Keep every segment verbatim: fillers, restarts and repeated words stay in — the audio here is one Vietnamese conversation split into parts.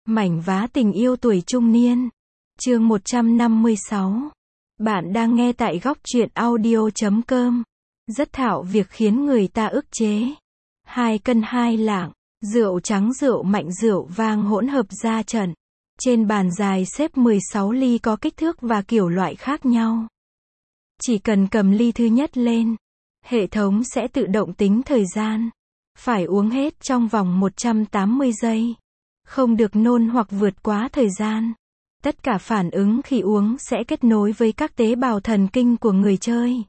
Mảnh vá tình yêu tuổi trung niên. Chương một trăm năm mươi sáu. Bạn đang nghe tại góc truyện audio chấm com. Rất thạo việc khiến người ta ức chế. Hai cân hai lạng, rượu trắng rượu mạnh rượu vang hỗn hợp ra trận. Trên bàn dài xếp mười sáu ly có kích thước và kiểu loại khác nhau. Chỉ cần cầm ly thứ nhất lên, hệ thống sẽ tự động tính thời gian. Phải uống hết trong vòng một trăm tám mươi giây. Không được nôn hoặc vượt quá thời gian. Tất cả phản ứng khi uống sẽ kết nối với các tế bào thần kinh của người chơi.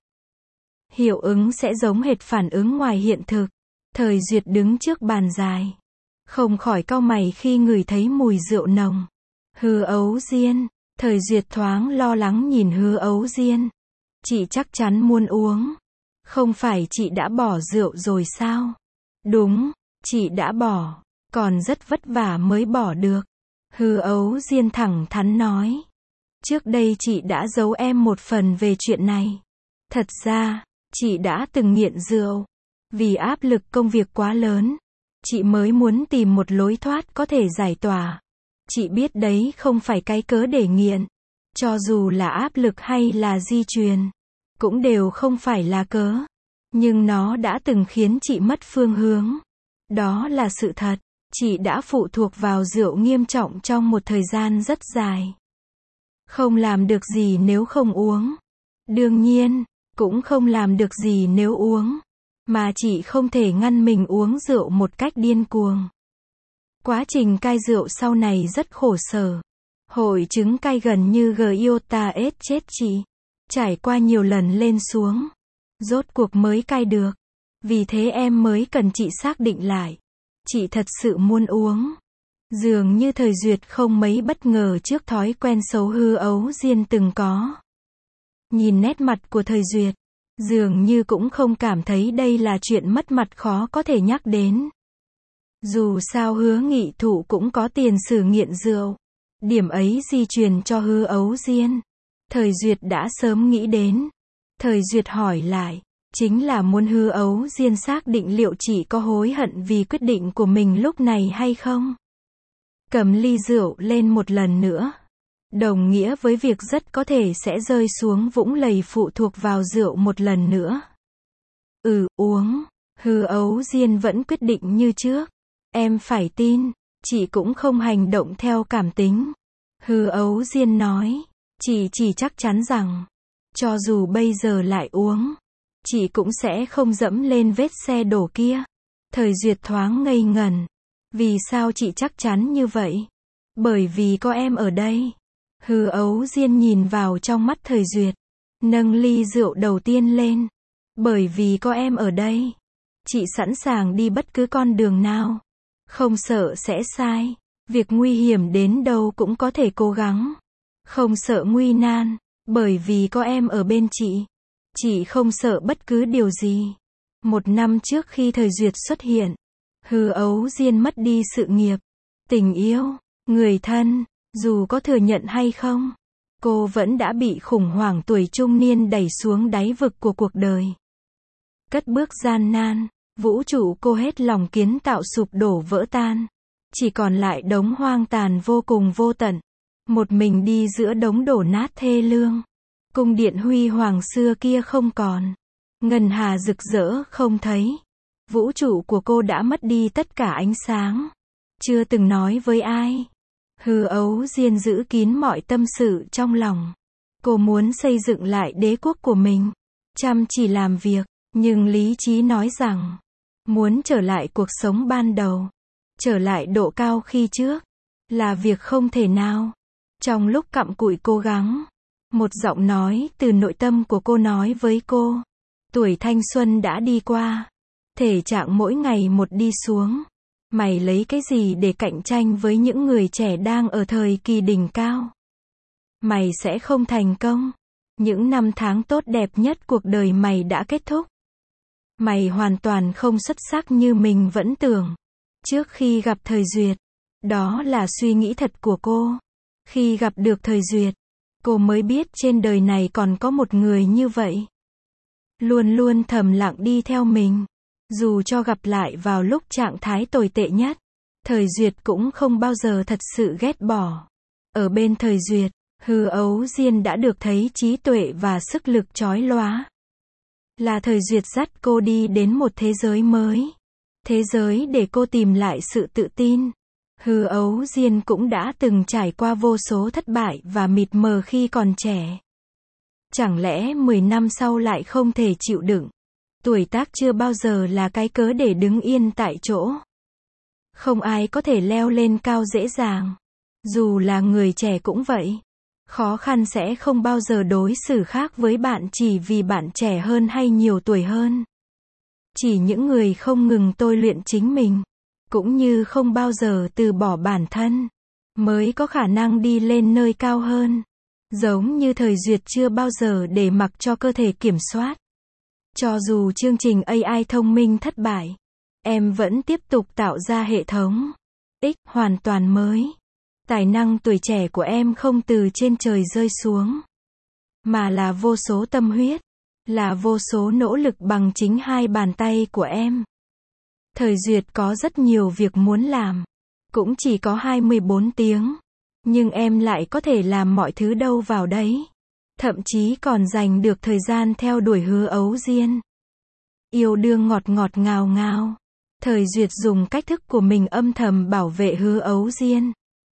Hiệu ứng sẽ giống hệt phản ứng ngoài hiện thực. Thời Duyệt đứng trước bàn dài, không khỏi cau mày khi ngửi thấy mùi rượu nồng. Hứa Ấu Diên. Thời Duyệt thoáng lo lắng nhìn Hứa Ấu Diên. Chị chắc chắn muốn uống. Không phải chị đã bỏ rượu rồi sao? Đúng, chị đã bỏ. Còn rất vất vả mới bỏ được. Hứa Ấu Diên thẳng thắn nói. Trước đây chị đã giấu em một phần về chuyện này. Thật ra, chị đã từng nghiện rượu. Vì áp lực công việc quá lớn, chị mới muốn tìm một lối thoát có thể giải tỏa. Chị biết đấy không phải cái cớ để nghiện. Cho dù là áp lực hay là di truyền, cũng đều không phải là cớ. Nhưng nó đã từng khiến chị mất phương hướng. Đó là sự thật. Chị đã phụ thuộc vào rượu nghiêm trọng trong một thời gian rất dài. Không làm được gì nếu không uống. Đương nhiên, cũng không làm được gì nếu uống. Mà chị không thể ngăn mình uống rượu một cách điên cuồng. Quá trình cai rượu sau này rất khổ sở. Hội chứng cai gần như giota ết chết chị. Trải qua nhiều lần lên xuống. Rốt cuộc mới cai được. Vì thế em mới cần chị xác định lại. Chị thật sự muốn uống. Dường như Thời Duyệt không mấy bất ngờ trước thói quen xấu Hứa Ấu Diên từng có. Nhìn nét mặt của Thời Duyệt, dường như cũng không cảm thấy đây là chuyện mất mặt khó có thể nhắc đến. Dù sao Hứa Nghị Thụ cũng có tiền sử nghiện rượu. Điểm ấy di truyền cho Hứa Ấu Diên. Thời Duyệt đã sớm nghĩ đến. Thời Duyệt hỏi lại. Chính là muốn Hứa Ấu Diên xác định liệu chị có hối hận vì quyết định của mình lúc này hay không. Cầm ly rượu lên một lần nữa. Đồng nghĩa với việc rất có thể sẽ rơi xuống vũng lầy phụ thuộc vào rượu một lần nữa. Ừ, uống. Hứa Ấu Diên vẫn quyết định như trước. Em phải tin, chị cũng không hành động theo cảm tính. Hứa Ấu Diên nói. Chị chỉ chắc chắn rằng, cho dù bây giờ lại uống, chị cũng sẽ không dẫm lên vết xe đổ kia. Thời Duyệt thoáng ngây ngẩn. Vì sao chị chắc chắn như vậy? Bởi vì có em ở đây. Hứa Ấu Diên nhìn vào trong mắt Thời Duyệt. Nâng ly rượu đầu tiên lên. Bởi vì có em ở đây. Chị sẵn sàng đi bất cứ con đường nào. Không sợ sẽ sai. Việc nguy hiểm đến đâu cũng có thể cố gắng. Không sợ nguy nan. Bởi vì có em ở bên chị. Chị không sợ bất cứ điều gì. Một năm trước khi Thời Duyệt xuất hiện, Hứa Ấu Diên mất đi sự nghiệp, tình yêu, người thân. Dù có thừa nhận hay không, cô vẫn đã bị khủng hoảng tuổi trung niên đẩy xuống đáy vực của cuộc đời. Cất bước gian nan, vũ trụ cô hết lòng kiến tạo sụp đổ vỡ tan. Chỉ còn lại đống hoang tàn vô cùng vô tận. Một mình đi giữa đống đổ nát thê lương. Cung điện huy hoàng xưa kia không còn. Ngân hà rực rỡ không thấy. Vũ trụ của cô đã mất đi tất cả ánh sáng. Chưa từng nói với ai. Hứa Ấu Diên giữ kín mọi tâm sự trong lòng. Cô muốn xây dựng lại đế quốc của mình. Chăm chỉ làm việc. Nhưng lý trí nói rằng, muốn trở lại cuộc sống ban đầu, trở lại độ cao khi trước, là việc không thể nào. Trong lúc cặm cụi cố gắng, một giọng nói từ nội tâm của cô nói với cô. Tuổi thanh xuân đã đi qua. Thể trạng mỗi ngày một đi xuống. Mày lấy cái gì để cạnh tranh với những người trẻ đang ở thời kỳ đỉnh cao? Mày sẽ không thành công. Những năm tháng tốt đẹp nhất cuộc đời mày đã kết thúc. Mày hoàn toàn không xuất sắc như mình vẫn tưởng. Trước khi gặp Thời Duyệt, đó là suy nghĩ thật của cô. Khi gặp được Thời Duyệt, cô mới biết trên đời này còn có một người như vậy. Luôn luôn thầm lặng đi theo mình. Dù cho gặp lại vào lúc trạng thái tồi tệ nhất. Thời Duyệt cũng không bao giờ thật sự ghét bỏ. Ở bên Thời Duyệt, Hư Ấu Diên đã được thấy trí tuệ và sức lực chói lóa. Là Thời Duyệt dắt cô đi đến một thế giới mới. Thế giới để cô tìm lại sự tự tin. Hư Ấu Diên cũng đã từng trải qua vô số thất bại và mịt mờ khi còn trẻ. Chẳng lẽ mười năm sau lại không thể chịu đựng? Tuổi tác chưa bao giờ là cái cớ để đứng yên tại chỗ. Không ai có thể leo lên cao dễ dàng. Dù là người trẻ cũng vậy. Khó khăn sẽ không bao giờ đối xử khác với bạn chỉ vì bạn trẻ hơn hay nhiều tuổi hơn. Chỉ những người không ngừng tôi luyện chính mình, cũng như không bao giờ từ bỏ bản thân, mới có khả năng đi lên nơi cao hơn. Giống như Thời Duyệt chưa bao giờ để mặc cho cơ thể kiểm soát. Cho dù chương trình a i thông minh thất bại, em vẫn tiếp tục tạo ra hệ thống X hoàn toàn mới. Tài năng tuổi trẻ của em không từ trên trời rơi xuống, mà là vô số tâm huyết, là vô số nỗ lực bằng chính hai bàn tay của em. Thời Duyệt có rất nhiều việc muốn làm, cũng chỉ có hai mươi bốn tiếng, nhưng em lại có thể làm mọi thứ đâu vào đấy. Thậm chí còn dành được thời gian theo đuổi Hư Ấu Diên. Yêu đương ngọt ngọt ngào ngào. Thời Duyệt dùng cách thức của mình âm thầm bảo vệ Hư Ấu Diên.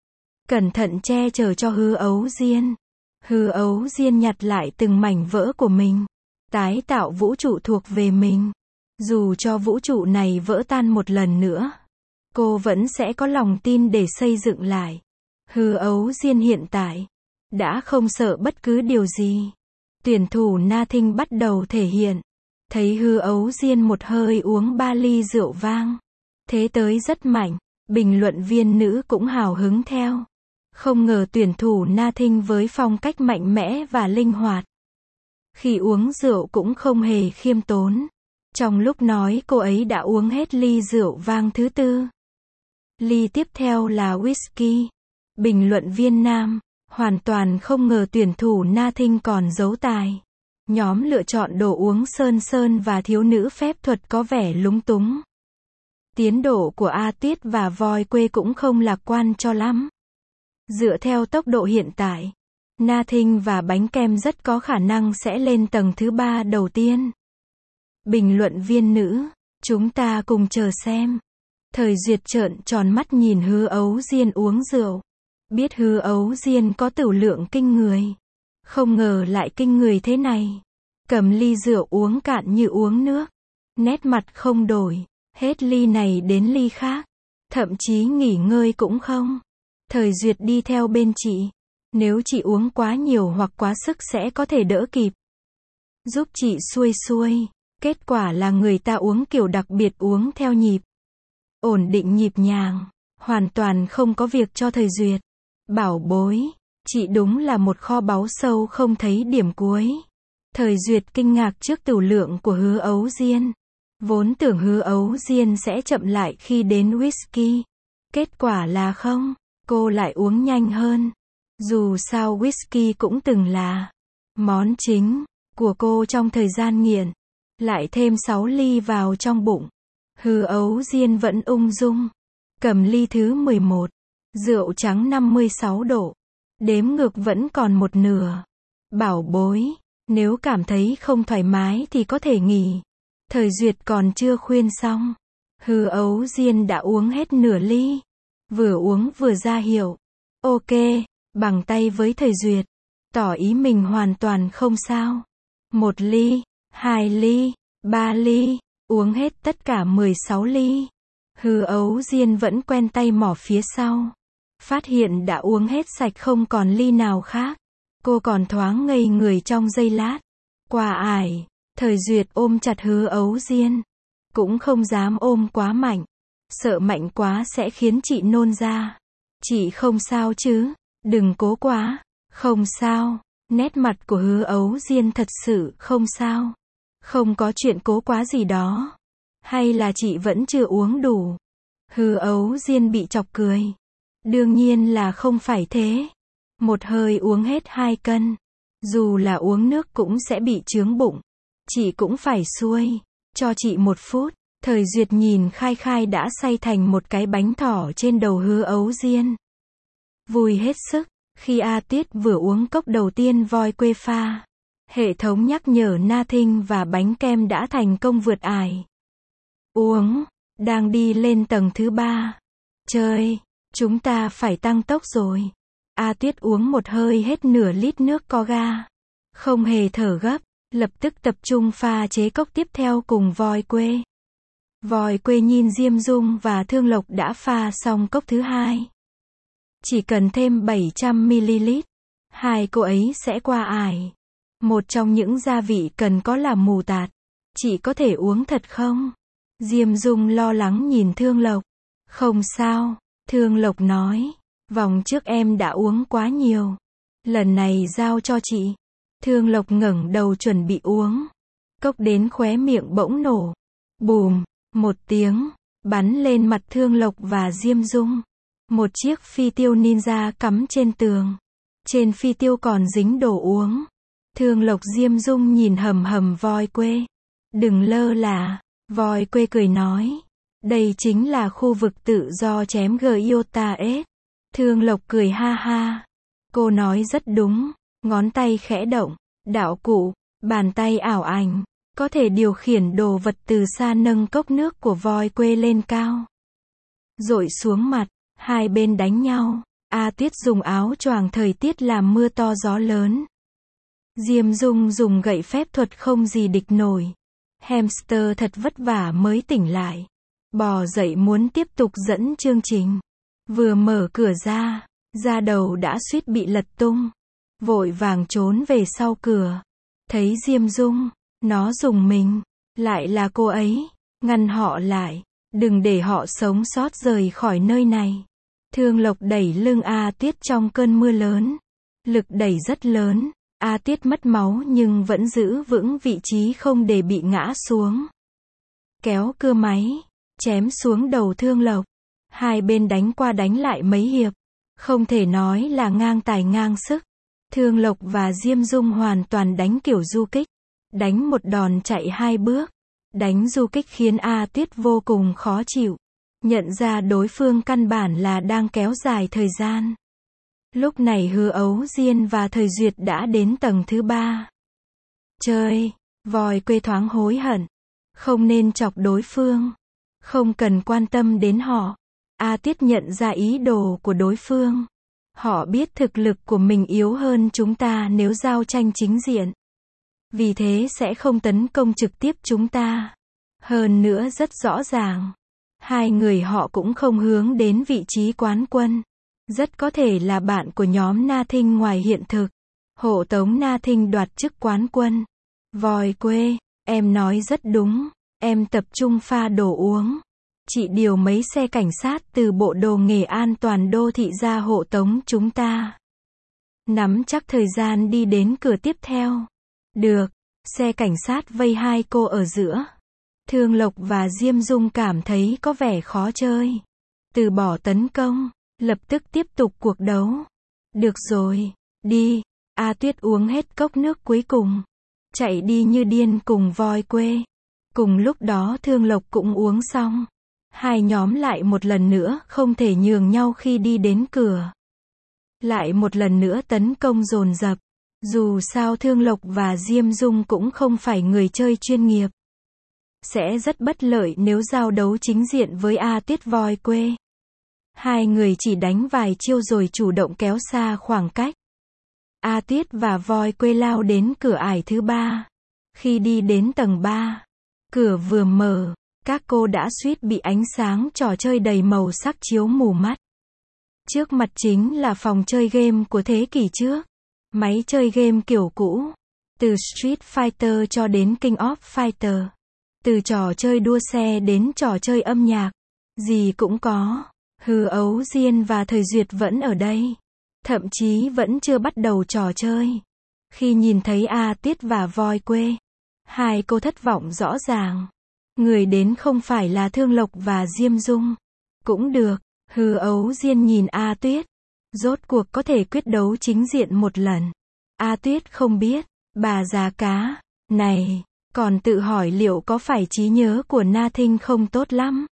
Cẩn thận che chở cho Hư Ấu Diên. Hư Ấu Diên nhặt lại từng mảnh vỡ của mình. Tái tạo vũ trụ thuộc về mình. Dù cho vũ trụ này vỡ tan một lần nữa, cô vẫn sẽ có lòng tin để xây dựng lại. Hư Ấu Diên hiện tại đã không sợ bất cứ điều gì. Tuyển thủ Na Thinh bắt đầu thể hiện. Thấy Hư Ấu Diên một hơi uống ba ly rượu vang. Thế tới rất mạnh. Bình luận viên nữ cũng hào hứng theo. Không ngờ tuyển thủ Na Thinh với phong cách mạnh mẽ và linh hoạt. Khi uống rượu cũng không hề khiêm tốn. Trong lúc nói cô ấy đã uống hết ly rượu vang thứ tư. Ly tiếp theo là whisky. Bình luận viên nam. Hoàn toàn không ngờ tuyển thủ Na Thinh còn giấu tài. Nhóm lựa chọn đồ uống sơn sơn và thiếu nữ phép thuật có vẻ lúng túng. Tiến độ của A Tuyết và Voi Quê cũng không lạc quan cho lắm. Dựa theo tốc độ hiện tại, Na Thinh và bánh kem rất có khả năng sẽ lên tầng thứ ba đầu tiên. Bình luận viên nữ, chúng ta cùng chờ xem. Thời Duyệt trợn tròn mắt nhìn Hư Ấu Diên uống rượu. Biết Hư Ấu Diên có tửu lượng kinh người. Không ngờ lại kinh người thế này. Cầm ly rượu uống cạn như uống nước. Nét mặt không đổi. Hết ly này đến ly khác. Thậm chí nghỉ ngơi cũng không. Thời Duyệt đi theo bên chị. Nếu chị uống quá nhiều hoặc quá sức sẽ có thể đỡ kịp. Giúp chị xuôi xuôi. Kết quả là người ta uống kiểu đặc biệt, uống theo nhịp. Ổn định nhịp nhàng. Hoàn toàn không có việc cho Thời Duyệt. Bảo bối. Chị đúng là một kho báu sâu không thấy điểm cuối. Thời Duyệt kinh ngạc trước tửu lượng của Hư Ấu Diên. Vốn tưởng Hư Ấu Diên sẽ chậm lại khi đến whisky. Kết quả là không. Cô lại uống nhanh hơn. Dù sao whisky cũng từng là món chính của cô trong thời gian nghiện. Lại thêm sáu ly vào trong bụng. Hư Ấu Diên vẫn ung dung. Cầm ly thứ mười một. Rượu trắng năm mươi sáu độ. Đếm ngược vẫn còn một nửa. Bảo bối. Nếu cảm thấy không thoải mái thì có thể nghỉ. Thời Duyệt còn chưa khuyên xong. Hư Ấu Diên đã uống hết nửa ly. Vừa uống vừa ra hiệu. Ok. Bằng tay với Thời Duyệt. Tỏ ý mình hoàn toàn không sao. Một ly. Hai ly. Ba ly. Uống hết tất cả mười sáu ly. Hư Ấu Diên vẫn quen tay mỏ phía sau. Phát hiện đã uống hết sạch không còn ly nào khác. Cô còn thoáng ngây người trong giây lát. Qua ải. Thời Duyệt ôm chặt Hư Ấu Diên. Cũng không dám ôm quá mạnh. Sợ mạnh quá sẽ khiến chị nôn ra. Chị không sao chứ? Đừng cố quá. Không sao. Nét mặt của Hư Ấu Diên thật sự không sao. Không có chuyện cố quá gì đó. Hay là chị vẫn chưa uống đủ? Hư Ấu Diên bị chọc cười. Đương nhiên là không phải thế. Một hơi uống hết hai cân. Dù là uống nước cũng sẽ bị chướng bụng. Chị cũng phải xuôi. Cho chị một phút. Thời Duyệt nhìn Khai Khai đã xay thành một cái bánh thỏ trên đầu Hứa Ấu Diên. Vui hết sức, khi A Tiết vừa uống cốc đầu tiên voi quê pha. Hệ thống nhắc nhở na thinh và bánh kem đã thành công vượt ải. Uống, đang đi lên tầng thứ ba. Chơi, chúng ta phải tăng tốc rồi. A Tiết uống một hơi hết nửa lít nước có ga. Không hề thở gấp, lập tức tập trung pha chế cốc tiếp theo cùng voi quê. Voi quê nhìn Diêm Dung và Thương Lộc đã pha xong cốc thứ hai. Chỉ cần thêm bảy trăm mi li lít, hai cô ấy sẽ qua ải. Một trong những gia vị cần có là mù tạt. Chị có thể uống thật không? Diêm Dung lo lắng nhìn Thương Lộc. Không sao, Thương Lộc nói. Vòng trước em đã uống quá nhiều. Lần này giao cho chị. Thương Lộc ngẩng đầu chuẩn bị uống. Cốc đến khóe miệng bỗng nổ. Bùm, một tiếng, bắn lên mặt Thương Lộc và Diêm Dung. Một chiếc phi tiêu ninja cắm trên tường. Trên phi tiêu còn dính đồ uống. Thương Lộc Diêm Dung nhìn hầm hầm voi quê. Đừng lơ là. Voi quê cười nói. Đây chính là khu vực tự do chém Giota S. Thương Lộc cười ha ha. Cô nói rất đúng. Ngón tay khẽ động. Đạo cụ, bàn tay ảo ảnh. Có thể điều khiển đồ vật từ xa nâng cốc nước của voi quê lên cao. Dội xuống mặt. Hai bên đánh nhau. A Tuyết dùng áo choàng thời tiết làm mưa to gió lớn. Diêm Dung dùng gậy phép thuật không gì địch nổi. Hamster thật vất vả mới tỉnh lại. Bò dậy muốn tiếp tục dẫn chương trình. Vừa mở cửa ra, da đầu đã suýt bị lật tung. Vội vàng trốn về sau cửa. Thấy Diêm Dung, nó rùng mình. Lại là cô ấy. Ngăn họ lại. Đừng để họ sống sót rời khỏi nơi này. Thương Lộc đẩy lưng A Tiết trong cơn mưa lớn. Lực đẩy rất lớn. A Tiết mất máu nhưng vẫn giữ vững vị trí không để bị ngã xuống. Kéo cưa máy. Chém xuống đầu Thương Lộc. Hai bên đánh qua đánh lại mấy hiệp. Không thể nói là ngang tài ngang sức. Thương Lộc và Diêm Dung hoàn toàn đánh kiểu du kích. Đánh một đòn chạy hai bước. Đánh du kích khiến A Tiết vô cùng khó chịu. Nhận ra đối phương căn bản là đang kéo dài thời gian. Lúc này Hứa Ấu Diên và Thời Duyệt đã đến tầng thứ ba. Chơi, voi quê thoáng hối hận. Không nên chọc đối phương. Không cần quan tâm đến họ. A Tiết nhận ra ý đồ của đối phương. Họ biết thực lực của mình yếu hơn chúng ta nếu giao tranh chính diện. Vì thế sẽ không tấn công trực tiếp chúng ta. Hơn nữa rất rõ ràng. Hai người họ cũng không hướng đến vị trí quán quân. Rất có thể là bạn của nhóm Na Thinh ngoài hiện thực. Hộ tống Na Thinh đoạt chức quán quân. Voi quê, em nói rất đúng. Em tập trung pha đồ uống. Chị điều mấy xe cảnh sát từ bộ đồ nghề an toàn đô thị ra hộ tống chúng ta. Nắm chắc thời gian đi đến cửa tiếp theo. Được, xe cảnh sát vây hai cô ở giữa. Thương Lộc và Diêm Dung cảm thấy có vẻ khó chơi. Từ bỏ tấn công, lập tức tiếp tục cuộc đấu. Được rồi, đi. A Tuyết uống hết cốc nước cuối cùng. Chạy đi như điên cùng voi quê. Cùng lúc đó Thương Lộc cũng uống xong. Hai nhóm lại một lần nữa không thể nhường nhau khi đi đến cửa. Lại một lần nữa tấn công dồn dập. Dù sao Thương Lộc và Diêm Dung cũng không phải người chơi chuyên nghiệp. Sẽ rất bất lợi nếu giao đấu chính diện với A Tuyết voi quê. Hai người chỉ đánh vài chiêu rồi chủ động kéo xa khoảng cách. A Tuyết và voi quê lao đến cửa ải thứ ba. Khi đi đến tầng ba, cửa vừa mở, các cô đã suýt bị ánh sáng trò chơi đầy màu sắc chiếu mù mắt. Trước mặt chính là phòng chơi game của thế kỷ trước. Máy chơi game kiểu cũ. Từ Street Fighter cho đến King of Fighter. Từ trò chơi đua xe đến trò chơi âm nhạc. Gì cũng có. Hứa Ấu Diên và Thời Duyệt vẫn ở đây. Thậm chí vẫn chưa bắt đầu trò chơi. Khi nhìn thấy A Tuyết và voi quê, hai cô thất vọng rõ ràng. Người đến không phải là Thương Lộc và Diêm Dung. Cũng được. Hứa Ấu Diên nhìn A Tuyết. Rốt cuộc có thể quyết đấu chính diện một lần. A Tuyết không biết. Bà già cá. Này. Còn tự hỏi liệu có phải trí nhớ của Na Thinh không tốt lắm.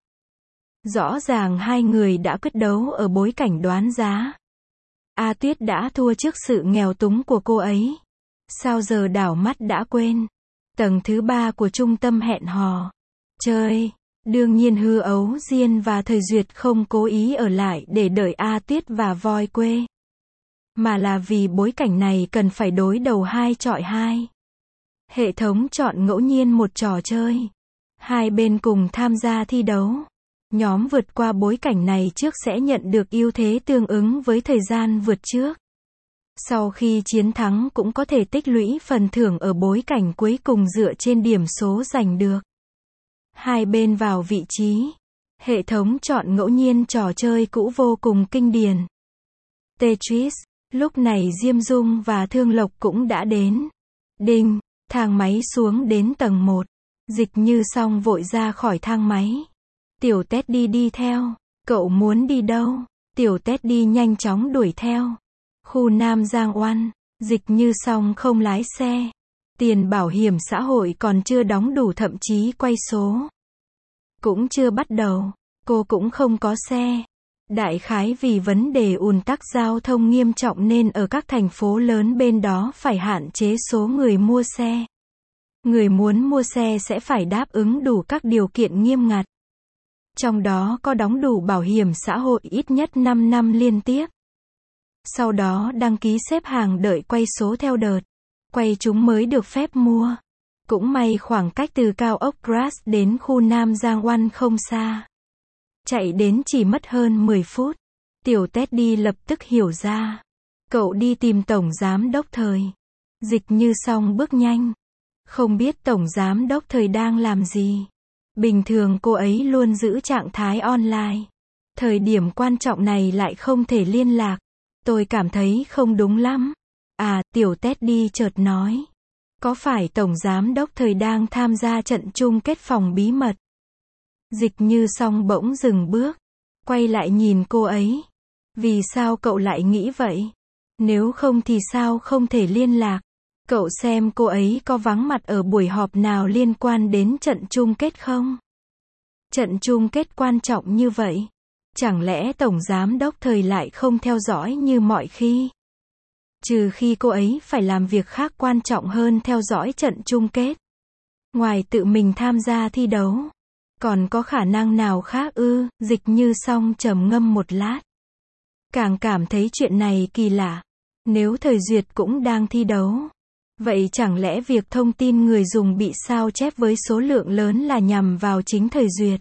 Rõ ràng hai người đã quyết đấu ở bối cảnh đoán giá. A Tuyết đã thua trước sự nghèo túng của cô ấy. Sao giờ đảo mắt đã quên. Tầng thứ ba của trung tâm hẹn hò. Chơi. Đương nhiên Hư Ấu Diên và Thời Duyệt không cố ý ở lại để đợi A Tuyết và Voi Quê. Mà là vì bối cảnh này cần phải đối đầu hai chọi hai. Hệ thống chọn ngẫu nhiên một trò chơi. Hai bên cùng tham gia thi đấu. Nhóm vượt qua bối cảnh này trước sẽ nhận được ưu thế tương ứng với thời gian vượt trước. Sau khi chiến thắng cũng có thể tích lũy phần thưởng ở bối cảnh cuối cùng dựa trên điểm số giành được. Hai bên vào vị trí. Hệ thống chọn ngẫu nhiên trò chơi cũ vô cùng kinh điển. Tetris. Lúc này Diêm Dung và Thương Lộc cũng đã đến. Đinh. Thang máy xuống đến tầng một. Dịch Như Song vội ra khỏi thang máy. Tiểu Teddy đi theo. Cậu muốn đi đâu? Tiểu Teddy nhanh chóng đuổi theo. Khu Nam Giang Oan. Dịch Như Song không lái xe. Tiền bảo hiểm xã hội còn chưa đóng đủ, thậm chí quay số cũng chưa bắt đầu. Cô cũng không có xe. Đại khái vì vấn đề ùn tắc giao thông nghiêm trọng nên ở các thành phố lớn bên đó phải hạn chế số người mua xe. Người muốn mua xe sẽ phải đáp ứng đủ các điều kiện nghiêm ngặt. Trong đó có đóng đủ bảo hiểm xã hội ít nhất năm năm liên tiếp. Sau đó đăng ký xếp hàng đợi quay số theo đợt. Quay chúng mới được phép mua. Cũng may khoảng cách từ cao ốc Grass đến khu Nam Giang Oan không xa. Chạy đến chỉ mất hơn mười phút. Tiểu Teddy lập tức hiểu ra. Cậu đi tìm Tổng Giám Đốc Thời. Dịch Như Song bước nhanh. Không biết Tổng Giám Đốc Thời đang làm gì. Bình thường cô ấy luôn giữ trạng thái online. Thời điểm quan trọng này lại không thể liên lạc. Tôi cảm thấy không đúng lắm. À, Tiểu Teddy chợt nói. Có phải Tổng Giám Đốc Thời đang tham gia trận chung kết phòng bí mật? Dịch Như Song bỗng dừng bước. Quay lại nhìn cô ấy. Vì sao cậu lại nghĩ vậy? Nếu không thì sao không thể liên lạc? Cậu xem cô ấy có vắng mặt ở buổi họp nào liên quan đến trận chung kết không? Trận chung kết quan trọng như vậy. Chẳng lẽ Tổng Giám Đốc Thời lại không theo dõi như mọi khi? Trừ khi cô ấy phải làm việc khác quan trọng hơn theo dõi trận chung kết. Ngoài tự mình tham gia thi đấu. Còn có khả năng nào khác ư? Dịch Như Song trầm ngâm một lát. Càng cảm thấy chuyện này kỳ lạ. Nếu Thời Duyệt cũng đang thi đấu. Vậy chẳng lẽ việc thông tin người dùng bị sao chép với số lượng lớn là nhằm vào chính Thời Duyệt?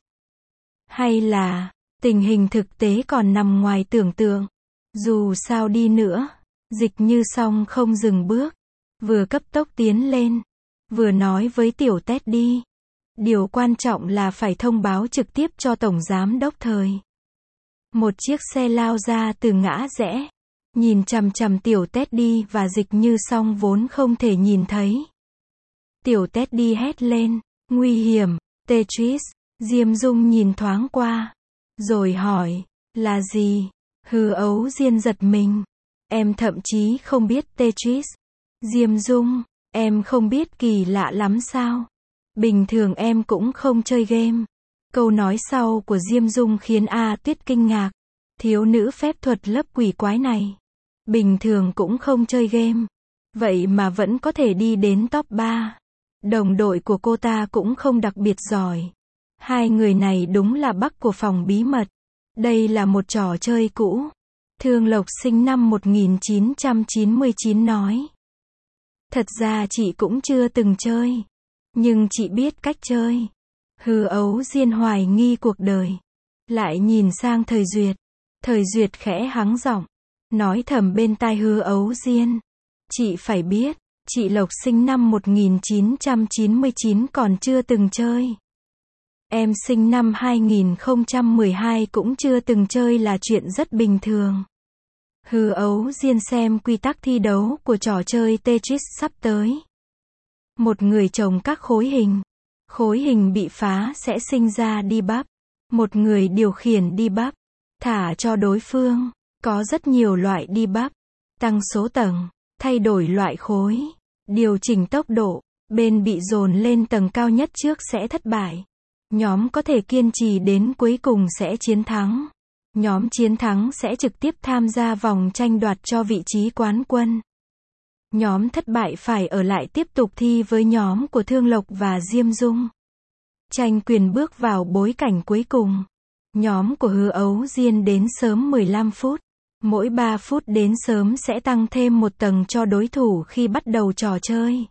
Hay là, tình hình thực tế còn nằm ngoài tưởng tượng? Dù sao đi nữa, Dịch Như Song không dừng bước. Vừa cấp tốc tiến lên. Vừa nói với Tiểu Teddy. Điều quan trọng là phải thông báo trực tiếp cho Tổng Giám Đốc Thời. Một chiếc xe lao ra từ ngã rẽ. Nhìn chằm chằm Tiểu Teddy và Dịch Như Song vốn không thể nhìn thấy. Tiểu Teddy hét lên. Nguy hiểm. Tetris. Diêm Dung nhìn thoáng qua. Rồi hỏi. Là gì? Hư Ấu Diên giật mình. Em thậm chí không biết Tetris. Diêm Dung. Em không biết, kỳ lạ lắm sao? Bình thường em cũng không chơi game. Câu nói sau của Diêm Dung khiến A Tuyết kinh ngạc. Thiếu nữ phép thuật lấp quỷ quái này. Bình thường cũng không chơi game. Vậy mà vẫn có thể đi đến top ba. Đồng đội của cô ta cũng không đặc biệt giỏi. Hai người này đúng là bắc của phòng bí mật. Đây là một trò chơi cũ. Thương Lộc sinh năm một nghìn chín trăm chín mươi chín nói. Thật ra chị cũng chưa từng chơi. Nhưng chị biết cách chơi. Hư Ấu Diên hoài nghi cuộc đời. Lại nhìn sang Thời Duyệt. Thời Duyệt khẽ hắng giọng. Nói thầm bên tai Hư Ấu Diên. Chị phải biết. Chị Lộc sinh năm một nghìn chín trăm chín mươi chín còn chưa từng chơi. Em sinh năm hai nghìn không trăm mười hai cũng chưa từng chơi là chuyện rất bình thường. Hư Ấu Diên xem quy tắc thi đấu của trò chơi Tetris sắp tới. Một người trồng các khối hình. Khối hình bị phá sẽ sinh ra debuff. Một người điều khiển debuff. Thả cho đối phương. Có rất nhiều loại debuff. Tăng số tầng. Thay đổi loại khối. Điều chỉnh tốc độ. Bên bị dồn lên tầng cao nhất trước sẽ thất bại. Nhóm có thể kiên trì đến cuối cùng sẽ chiến thắng. Nhóm chiến thắng sẽ trực tiếp tham gia vòng tranh đoạt cho vị trí quán quân. Nhóm thất bại phải ở lại tiếp tục thi với nhóm của Thương Lộc và Diêm Dung. Tranh quyền bước vào bối cảnh cuối cùng. Nhóm của Hứa Ấu Diên đến sớm mười lăm phút. Mỗi ba phút đến sớm sẽ tăng thêm một tầng cho đối thủ khi bắt đầu trò chơi.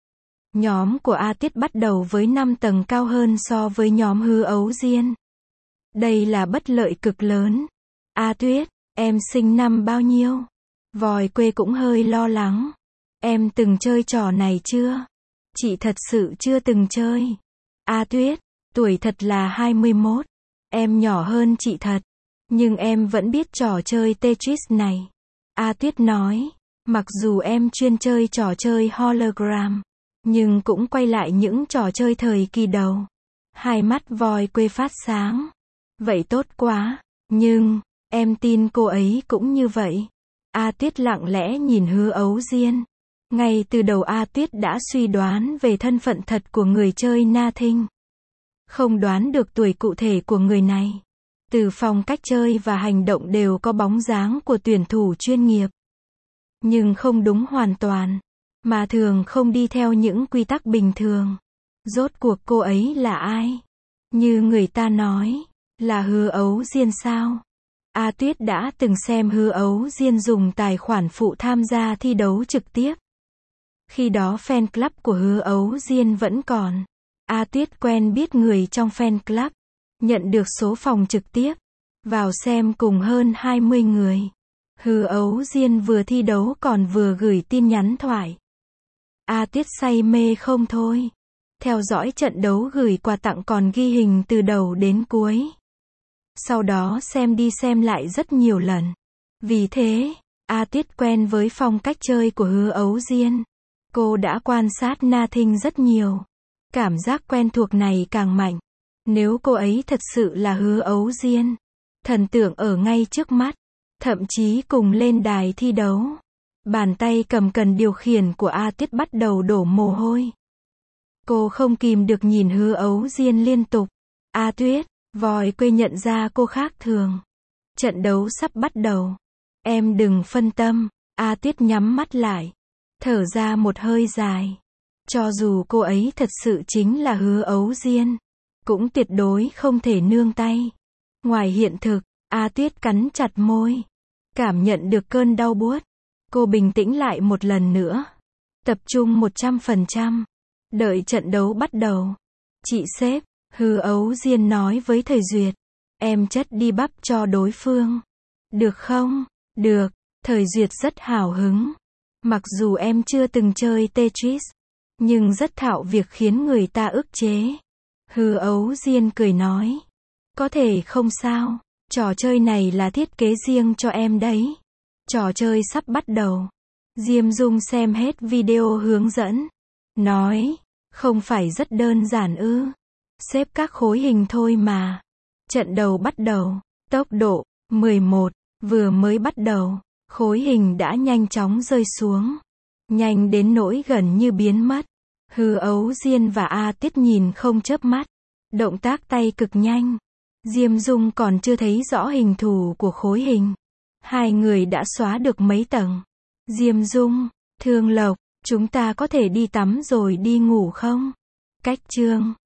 Nhóm của A Tuyết bắt đầu với năm tầng cao hơn so với nhóm Hứa Ấu Diên. Đây là bất lợi cực lớn. A Tuyết, em sinh năm bao nhiêu? Vòi quê cũng hơi lo lắng. Em từng chơi trò này chưa? Chị thật sự chưa từng chơi. A Tuyết, tuổi thật là hai mươi mốt. Em nhỏ hơn chị thật. Nhưng em vẫn biết trò chơi Tetris này. A Tuyết nói, mặc dù em chuyên chơi trò chơi hologram, nhưng cũng quay lại những trò chơi thời kỳ đầu. Hai mắt voi quê phát sáng. Vậy tốt quá. Nhưng, em tin cô ấy cũng như vậy. A Tuyết lặng lẽ nhìn Hứa Ấu Diên. Ngay từ đầu A Tuyết đã suy đoán về thân phận thật của người chơi Na Thinh. Không đoán được tuổi cụ thể của người này. Từ phong cách chơi và hành động đều có bóng dáng của tuyển thủ chuyên nghiệp. Nhưng không đúng hoàn toàn. Mà thường không đi theo những quy tắc bình thường. Rốt cuộc cô ấy là ai? Như người ta nói, là Hứa Ấu Diên sao? A Tuyết đã từng xem Hứa Ấu Diên dùng tài khoản phụ tham gia thi đấu trực tiếp. Khi đó fan club của Hứa Ấu Diên vẫn còn. A Tuyết quen biết người trong fan club. Nhận được số phòng trực tiếp. Vào xem cùng hơn hai mươi người. Hứa Ấu Diên vừa thi đấu còn vừa gửi tin nhắn thoại. A Tuyết say mê không thôi. Theo dõi trận đấu gửi quà tặng còn ghi hình từ đầu đến cuối. Sau đó xem đi xem lại rất nhiều lần. Vì thế, A Tuyết quen với phong cách chơi của Hứa Ấu Diên. Cô đã quan sát Na Thinh rất nhiều. Cảm giác quen thuộc này càng mạnh. Nếu cô ấy thật sự là Hứa Ấu Diên, thần tượng ở ngay trước mắt, thậm chí cùng lên đài thi đấu. Bàn tay cầm cần điều khiển của A Tuyết bắt đầu đổ mồ hôi. Cô không kìm được nhìn Hứa Ấu Diên liên tục. A Tuyết, voi quê nhận ra cô khác thường. Trận đấu sắp bắt đầu. Em đừng phân tâm. A Tuyết nhắm mắt lại. Thở ra một hơi dài. Cho dù cô ấy thật sự chính là Hứa Ấu Diên, cũng tuyệt đối không thể nương tay. Ngoài hiện thực, A Tuyết cắn chặt môi. Cảm nhận được cơn đau buốt. Cô bình tĩnh lại một lần nữa. Tập trung một trăm phần trăm. Đợi trận đấu bắt đầu. Chị sếp, Hứa Ấu Diên nói với thầy Duyệt. Em chất đi bắp cho đối phương. Được không? Được. Thầy Duyệt rất hào hứng. Mặc dù em chưa từng chơi Tetris, nhưng rất thạo việc khiến người ta ức chế. Hứa Ấu Diên cười nói. Có thể không sao. Trò chơi này là thiết kế riêng cho em đấy. Trò chơi sắp bắt đầu. Diêm Dung xem hết video hướng dẫn. Nói, không phải rất đơn giản ư. Xếp các khối hình thôi mà. Trận đầu bắt đầu. Tốc độ, mười một. Vừa mới bắt đầu. Khối hình đã nhanh chóng rơi xuống. Nhanh đến nỗi gần như biến mất. Hứa Ấu Diên và A Tuyết nhìn không chớp mắt. Động tác tay cực nhanh. Diêm Dung còn chưa thấy rõ hình thù của khối hình. Hai người đã xóa được mấy tầng. Diêm Dung, Thương Lộc, chúng ta có thể đi tắm rồi đi ngủ không? Cách chương